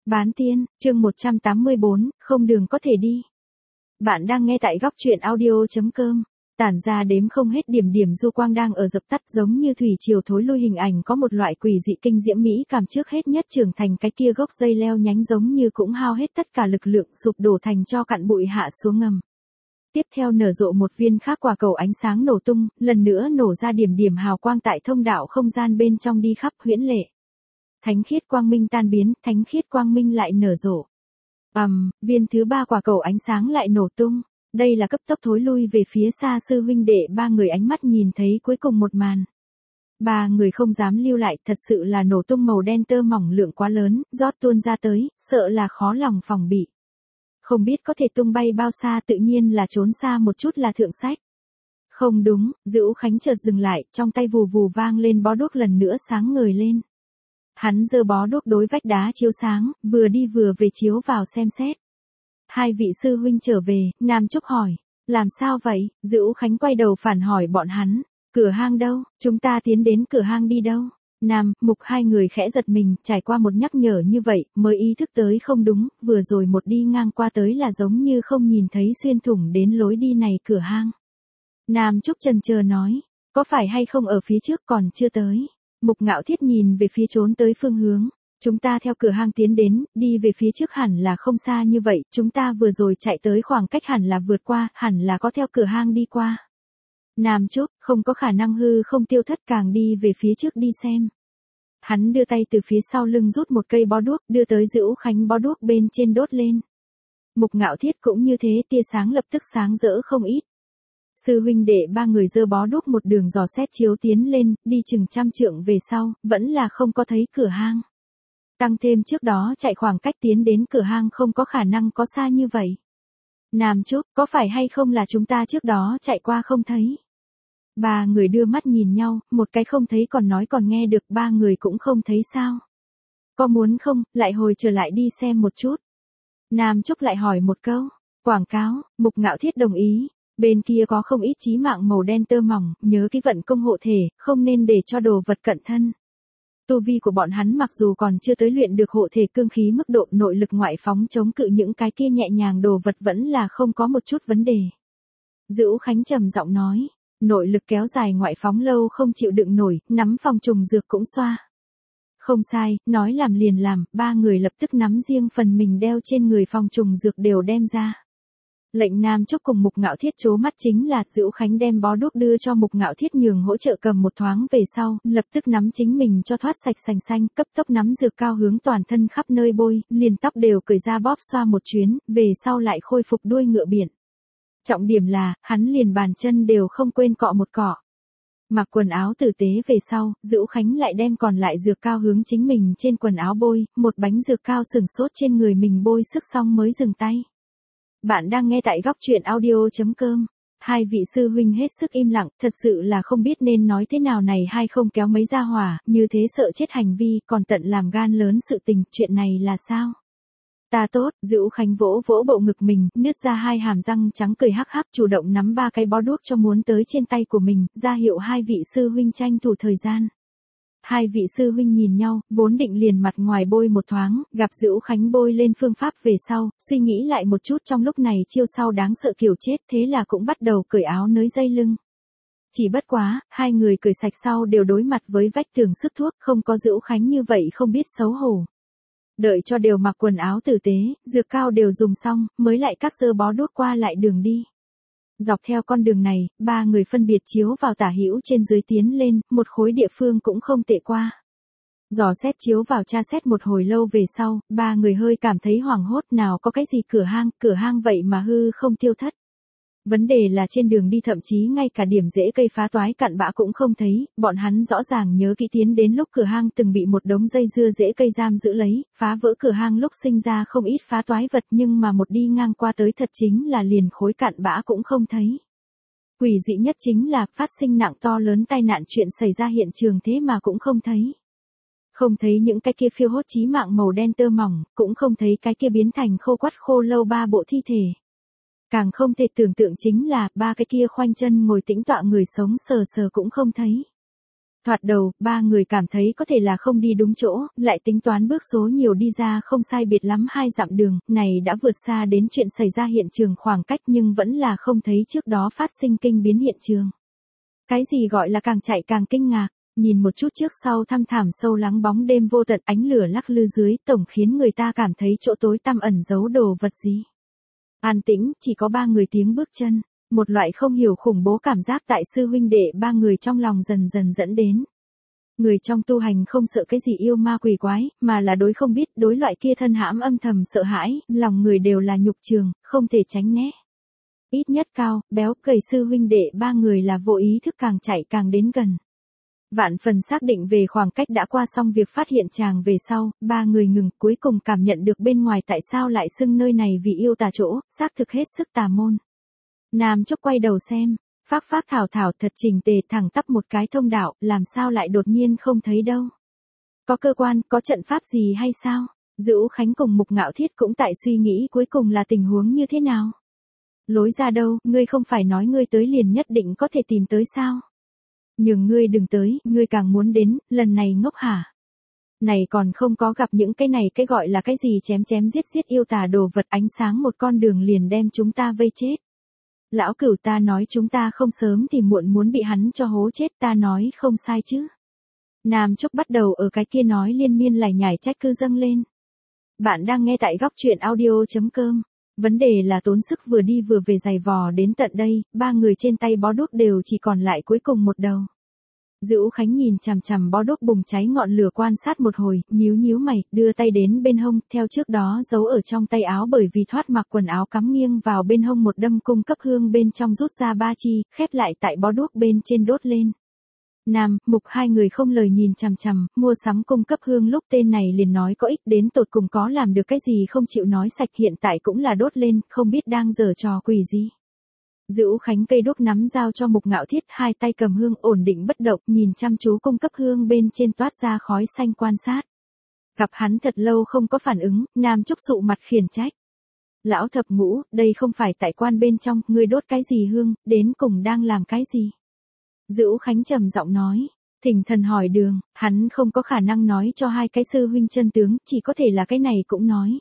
Bán tiên, chương 184, không đường có thể đi. Bạn đang nghe tại góc truyện audio.com. Tản ra đếm không hết điểm điểm du quang đang ở dập tắt, giống như thủy triều thối lui, hình ảnh có một loại quỷ dị kinh diễm mỹ cảm trước hết nhất trưởng thành, cái kia gốc dây leo nhánh giống như cũng hao hết tất cả lực lượng, sụp đổ thành cho cặn bụi hạ xuống ngầm. Tiếp theo nở rộ một viên khác quả cầu ánh sáng nổ tung, lần nữa nổ ra điểm điểm hào quang tại thông đạo không gian bên trong đi khắp huyễn lệ. Thánh khiết quang minh tan biến, thánh khiết quang minh lại nở rộ. Viên thứ ba quả cầu ánh sáng lại nổ tung. Đây là cấp tốc thối lui về phía xa sư huynh đệ ba người ánh mắt nhìn thấy cuối cùng một màn. Ba người không dám lưu lại, thật sự là nổ tung màu đen tơ mỏng lượng quá lớn, rót tuôn ra tới, sợ là khó lòng phòng bị. Không biết có thể tung bay bao xa, tự nhiên là trốn xa một chút là thượng sách. Không đúng, Dữu Khánh chợt dừng lại, trong tay vù vù vang lên, bó đuốc lần nữa sáng ngời lên. Hắn giơ bó đuốc đối vách đá chiếu sáng, vừa đi vừa về chiếu vào xem xét. Hai vị sư huynh trở về, Nam Trúc hỏi, làm sao vậy? Dữu Khánh quay đầu phản hỏi bọn hắn, cửa hang đâu, chúng ta tiến đến cửa hang đi đâu? Nam, Mục hai người khẽ giật mình, trải qua một nhắc nhở như vậy, mới ý thức tới không đúng, vừa rồi một đi ngang qua tới là giống như không nhìn thấy xuyên thủng đến lối đi này cửa hang. Nam Trúc chần chờ nói, có phải hay không ở phía trước còn chưa tới? Mục Ngạo Thiết nhìn về phía trốn tới phương hướng. Chúng ta theo cửa hang tiến đến, đi về phía trước hẳn là không xa như vậy, chúng ta vừa rồi chạy tới khoảng cách hẳn là vượt qua, hẳn là có theo cửa hang đi qua. Nam Trúc, không có khả năng hư không tiêu thất, càng đi về phía trước đi xem. Hắn đưa tay từ phía sau lưng rút một cây bó đuốc, đưa tới Dữu Khánh, bó đuốc bên trên đốt lên. Mục Ngạo Thiết cũng như thế, tia sáng lập tức sáng rỡ không ít. Sư huynh đệ ba người giơ bó đuốc một đường dò xét chiếu tiến lên, đi chừng 100 trượng về sau, vẫn là không có thấy cửa hang. Tăng thêm trước đó chạy khoảng cách tiến đến cửa hang không có khả năng có xa như vậy. Nam Trúc, có phải hay không là chúng ta trước đó chạy qua không thấy? Ba người đưa mắt nhìn nhau, một cái không thấy còn nói còn nghe được, ba người cũng không thấy sao? Có muốn không, lại hồi trở lại đi xem một chút? Nam Trúc lại hỏi một câu. Quảng cáo, Mục Ngạo Thiết đồng ý. Bên kia có không ít chí mạng màu đen tơ mỏng, nhớ cái vận công hộ thể, không nên để cho đồ vật cận thân. Tu vi của bọn hắn mặc dù còn chưa tới luyện được hộ thể cương khí mức độ, nội lực ngoại phóng chống cự những cái kia nhẹ nhàng đồ vật vẫn là không có một chút vấn đề. Dữu Khánh trầm giọng nói, nội lực kéo dài ngoại phóng lâu không chịu đựng nổi, nắm phòng trùng dược cũng xoa. Không sai, nói làm liền làm, ba người lập tức nắm riêng phần mình đeo trên người phòng trùng dược đều đem ra. Lệnh Nam Trúc cùng Mục Ngạo Thiết chố mắt chính là Dữu Khánh đem bó đuốc đưa cho Mục Ngạo Thiết nhường hỗ trợ cầm một thoáng về sau, lập tức nắm chính mình cho thoát sạch sành xanh, cấp tốc nắm dược cao hướng toàn thân khắp nơi bôi, liền tóc đều cởi ra bóp xoa một chuyến, về sau lại khôi phục đuôi ngựa biển. Trọng điểm là, hắn liền bàn chân đều không quên cọ một cọ. Mặc quần áo tử tế về sau, Dữu Khánh lại đem còn lại dược cao hướng chính mình trên quần áo bôi, một bánh dược cao sừng sốt trên người mình bôi sức xong mới dừng tay. Bạn đang nghe tại góc truyện audio.com. Hai vị sư huynh hết sức im lặng, thật sự là không biết nên nói thế nào này, hay không kéo mấy ra hỏa, như thế sợ chết hành vi, còn tận làm gan lớn sự tình, chuyện này là sao? Ta tốt, Dữu Khánh vỗ vỗ bộ ngực mình, nứt ra hai hàm răng trắng cười hắc hắc, chủ động nắm ba cái bó đuốc cho muốn tới trên tay của mình, ra hiệu hai vị sư huynh tranh thủ thời gian. Hai vị sư huynh nhìn nhau, vốn định liền mặt ngoài bôi một thoáng, gặp Dữu Khánh bôi lên phương pháp về sau, suy nghĩ lại một chút trong lúc này chiêu sau đáng sợ kiểu chết, thế là cũng bắt đầu cởi áo nới dây lưng. Chỉ bất quá, hai người cởi sạch sau đều đối mặt với vách tường sức thuốc, không có Dữu Khánh như vậy không biết xấu hổ. Đợi cho đều mặc quần áo tử tế, dược cao đều dùng xong, mới lại các giơ bó đuốc qua lại đường đi. Dọc theo con đường này, ba người phân biệt chiếu vào tả hữu trên dưới tiến lên, một khối địa phương cũng không tệ qua. Dò xét chiếu vào tra xét một hồi lâu về sau, ba người hơi cảm thấy hoảng hốt, nào có cái gì cửa hang vậy mà hư không tiêu thất. Vấn đề là trên đường đi thậm chí ngay cả điểm rễ cây phá toái cặn bã cũng không thấy, bọn hắn rõ ràng nhớ kỹ tiến đến lúc cửa hang từng bị một đống dây dưa rễ cây giam giữ lấy, phá vỡ cửa hang lúc sinh ra không ít phá toái vật, nhưng mà một đi ngang qua tới thật chính là liền khối cặn bã cũng không thấy. Quỷ dị nhất chính là phát sinh nặng to lớn tai nạn chuyện xảy ra hiện trường thế mà cũng không thấy. Không thấy những cái kia phiêu hốt chí mạng màu đen tơ mỏng, cũng không thấy cái kia biến thành khô quắt khô lâu ba bộ thi thể. Càng không thể tưởng tượng chính là ba cái kia khoanh chân ngồi tĩnh tọa người sống sờ sờ cũng không thấy. Thoạt đầu, ba người cảm thấy có thể là không đi đúng chỗ, lại tính toán bước số nhiều đi ra không sai biệt lắm 2 dặm đường, này đã vượt xa đến chuyện xảy ra hiện trường khoảng cách nhưng vẫn là không thấy trước đó phát sinh kinh biến hiện trường. Cái gì gọi là càng chạy càng kinh ngạc, nhìn một chút trước sau thăm thẳm sâu lắng bóng đêm vô tận ánh lửa lắc lư dưới tổng khiến người ta cảm thấy chỗ tối tăm ẩn giấu đồ vật gì. An tĩnh, chỉ có ba người tiếng bước chân. Một loại không hiểu khủng bố cảm giác tại sư huynh đệ ba người trong lòng dần dần dẫn đến. Người trong tu hành không sợ cái gì yêu ma quỷ quái, mà là đối không biết đối loại kia thân hãm âm thầm sợ hãi, lòng người đều là nhục trường, không thể tránh né. Ít nhất cao, béo, gầy sư huynh đệ ba người là vô ý thức càng chạy càng đến gần. Vạn phần xác định về khoảng cách đã qua xong việc phát hiện chàng về sau, ba người ngừng cuối cùng cảm nhận được bên ngoài tại sao lại xưng nơi này vì yêu tà chỗ, xác thực hết sức tà môn. Nam Chốc quay đầu xem, phác thảo thảo thật chỉnh tề thẳng tắp một cái thông đạo, làm sao lại đột nhiên không thấy đâu. Có cơ quan, có trận pháp gì hay sao? Dữu Khánh cùng Mục Ngạo Thiết cũng tại suy nghĩ cuối cùng là tình huống như thế nào. Lối ra đâu, ngươi không phải nói ngươi tới liền nhất định có thể tìm tới sao? Nhưng ngươi đừng tới, ngươi càng muốn đến, lần này ngốc hả? Này còn không có gặp những cái này cái gọi là cái gì chém giết yêu tà đồ vật ánh sáng một con đường liền đem chúng ta vây chết. Lão Cửu ta nói chúng ta không sớm thì muộn muốn bị hắn cho hố chết ta nói không sai chứ. Nam Chốc bắt đầu ở cái kia nói liên miên lải nhải trách cứ dâng lên. Bạn đang nghe tại góc truyện audio.com. Vấn đề là tốn sức vừa đi vừa về giày vò đến tận đây, ba người trên tay bó đuốc đều chỉ còn lại cuối cùng một đầu. Dữu Khánh nhìn chằm chằm bó đuốc bùng cháy ngọn lửa quan sát một hồi, nhíu mày, đưa tay đến bên hông, theo trước đó giấu ở trong tay áo bởi vì thoát mặc quần áo cắm nghiêng vào bên hông một đâm cung cấp hương bên trong rút ra 3 chi, khép lại tại bó đuốc bên trên đốt lên. Nam, Mục hai người không lời nhìn chằm chằm, mua sắm cung cấp hương lúc tên này liền nói có ích đến tột cùng có làm được cái gì không chịu nói sạch hiện tại cũng là đốt lên, không biết đang giở trò quỷ gì. Dữu Khánh cây đuốc nắm giao cho Mục Ngạo Thiết hai tay cầm hương ổn định bất động nhìn chăm chú cung cấp hương bên trên toát ra khói xanh quan sát. Gặp hắn thật lâu không có phản ứng, Nam Chốc sụ mặt khiển trách. Lão Thập Ngũ, đây không phải tại quan bên trong, ngươi đốt cái gì hương, đến cùng đang làm cái gì? Dữu Khánh trầm giọng nói. Thỉnh thần hỏi đường, hắn không có khả năng nói cho hai cái sư huynh chân tướng, chỉ có thể là cái này cũng nói.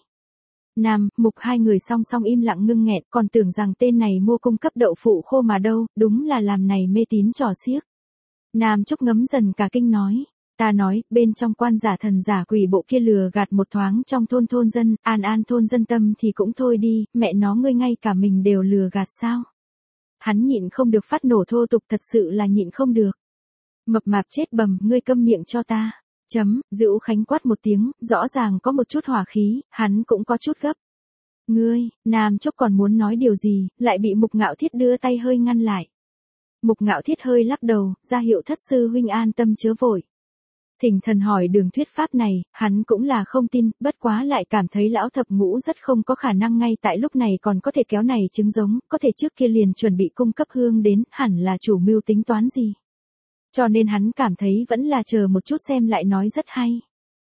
Nam, Mục hai người song song im lặng ngưng nghẹn, còn tưởng rằng tên này mua cung cấp đậu phụ khô mà đâu, đúng là làm này mê tín trò xiếc. Nam Chốc ngấm dần cả kinh nói, ta nói, bên trong quan giả thần giả quỷ bộ kia lừa gạt một thoáng trong thôn dân, an thôn dân tâm thì cũng thôi đi, mẹ nó ngươi ngay cả mình đều lừa gạt sao? Hắn nhịn không được phát nổ thô tục thật sự là nhịn không được. Mập mạp chết bầm, ngươi câm miệng cho ta. Dữu Khánh quát một tiếng, rõ ràng có một chút hỏa khí, hắn cũng có chút gấp. Ngươi, Nam Chốc còn muốn nói điều gì, lại bị Mục Ngạo Thiết đưa tay hơi ngăn lại. Mục Ngạo Thiết hơi lắc đầu, ra hiệu thất sư huynh an tâm chớ vội. Thỉnh thần hỏi đường thuyết pháp này, hắn cũng là không tin, bất quá lại cảm thấy lão Thập Ngũ rất không có khả năng ngay tại lúc này còn có thể kéo này trứng giống, có thể trước kia liền chuẩn bị cung cấp hương đến, hẳn là chủ mưu tính toán gì. Cho nên hắn cảm thấy vẫn là chờ một chút xem lại nói rất hay.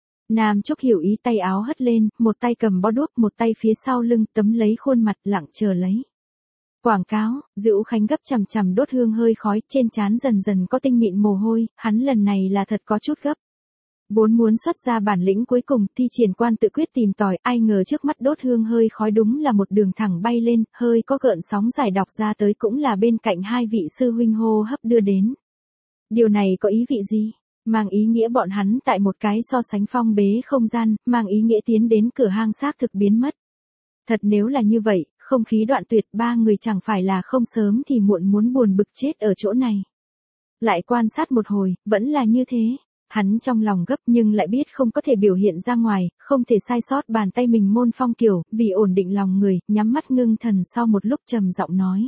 Nam Chốc hiểu ý tay áo hất lên, một tay cầm bó đuốc, một tay phía sau lưng tấm lấy khuôn mặt lặng chờ lấy. Quảng cáo, Dữu Khánh gấp chằm đốt hương hơi khói, trên trán dần dần có tinh mịn mồ hôi, hắn lần này là thật có chút gấp. Vốn muốn xuất ra bản lĩnh cuối cùng, thi triển quan tự quyết tìm tòi, ai ngờ trước mắt đốt hương hơi khói đúng là một đường thẳng bay lên, hơi có gợn sóng giải đọc ra tới cũng là bên cạnh hai vị sư huynh hô hấp đưa đến. Điều này có ý vị gì? Mang ý nghĩa bọn hắn tại một cái so sánh phong bế không gian, mang ý nghĩa tiến đến cửa hang xác thực biến mất. Thật nếu là như vậy, không khí đoạn tuyệt ba người chẳng phải là không sớm thì muộn muốn buồn bực chết ở chỗ này. Lại quan sát một hồi, vẫn là như thế. Hắn trong lòng gấp nhưng lại biết không có thể biểu hiện ra ngoài, không thể sai sót bàn tay mình môn phong kiểu, vì ổn định lòng người, nhắm mắt ngưng thần sau một lúc trầm giọng nói.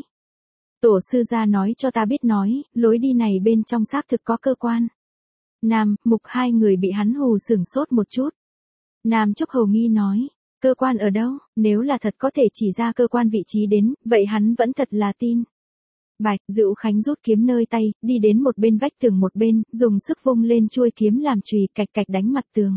Tổ sư gia nói cho ta biết nói, lối đi này bên trong xác thực có cơ quan. Nam, Mục hai người bị hắn hù sửng sốt một chút. Nam Chốc hầu nghi nói, cơ quan ở đâu, nếu là thật có thể chỉ ra cơ quan vị trí đến, vậy hắn vẫn thật là tin. Bạch, Dữu Khánh rút kiếm nơi tay, đi đến một bên vách tường một bên, dùng sức vung lên chuôi kiếm làm chùy cạch cạch đánh mặt tường.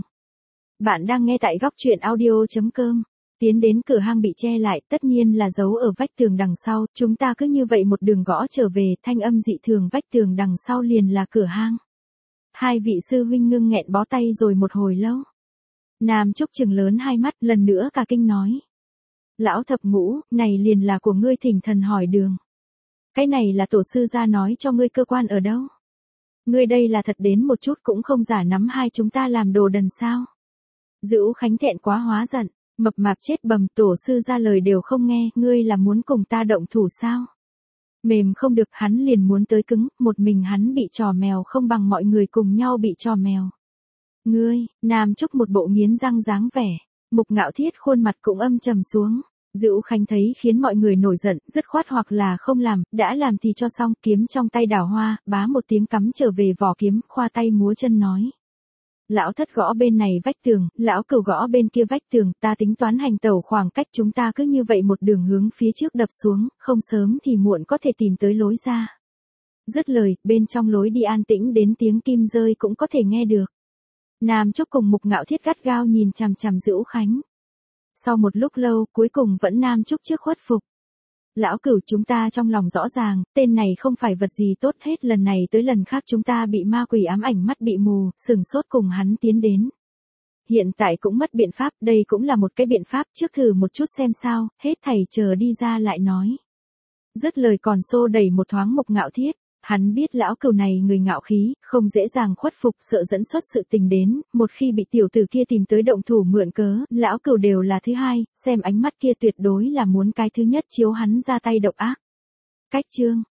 Bạn đang nghe tại góc truyện audio.com. Tiến đến cửa hang bị che lại, tất nhiên là giấu ở vách tường đằng sau, chúng ta cứ như vậy một đường gõ trở về, thanh âm dị thường vách tường đằng sau liền là cửa hang. Hai vị sư huynh ngưng nghẹn bó tay rồi một hồi lâu. Nam Trúc trừng lớn hai mắt lần nữa cả kinh nói. Lão thập ngũ, này liền là của ngươi thỉnh thần hỏi đường. Cái này là tổ sư gia nói cho ngươi cơ quan ở đâu? Ngươi đây là thật đến một chút cũng không giả nắm hai chúng ta làm đồ đần sao? Dữu Khánh thẹn quá hóa giận, mập mạp chết bầm, tổ sư gia lời đều không nghe, ngươi là muốn cùng ta động thủ sao? Mềm không được, hắn liền muốn tới cứng, một mình hắn bị trò mèo không bằng mọi người cùng nhau bị trò mèo. Ngươi, Nam Trúc một bộ nghiến răng dáng vẻ, Mục Ngạo Thiết khuôn mặt cũng âm trầm xuống. Dữu Khánh thấy khiến mọi người nổi giận, dứt khoát hoặc là không làm, đã làm thì cho xong, kiếm trong tay đào hoa, bá một tiếng cắm trở về vỏ kiếm, khoa tay múa chân nói. Lão thất gõ bên này vách tường, lão cửu gõ bên kia vách tường, ta tính toán hành tẩu khoảng cách chúng ta cứ như vậy một đường hướng phía trước đập xuống, không sớm thì muộn có thể tìm tới lối ra. Dứt lời, bên trong lối đi an tĩnh đến tiếng kim rơi cũng có thể nghe được. Nam Trúc cùng Mục Ngạo Thiết gắt gao nhìn chằm chằm Dữu Khánh. Sau một lúc lâu, cuối cùng vẫn Nam Trúc trước khuất phục. Lão cửu, chúng ta trong lòng rõ ràng, tên này không phải vật gì tốt hết, lần này tới lần khác chúng ta bị ma quỷ ám ảnh, mắt bị mù, sừng sốt cùng hắn tiến đến. Hiện tại cũng mất biện pháp, đây cũng là một cái biện pháp, trước thử một chút xem sao, hết thầy chờ đi ra lại nói. Dứt lời còn xô đẩy một thoáng Mục Ngạo Thiết. Hắn biết lão cửu này người ngạo khí, không dễ dàng khuất phục, sợ dẫn xuất sự tình đến, một khi bị tiểu tử kia tìm tới động thủ mượn cớ, lão cửu đều là thứ hai, xem ánh mắt kia tuyệt đối là muốn cái thứ nhất chiếu hắn ra tay độc ác. Cách chương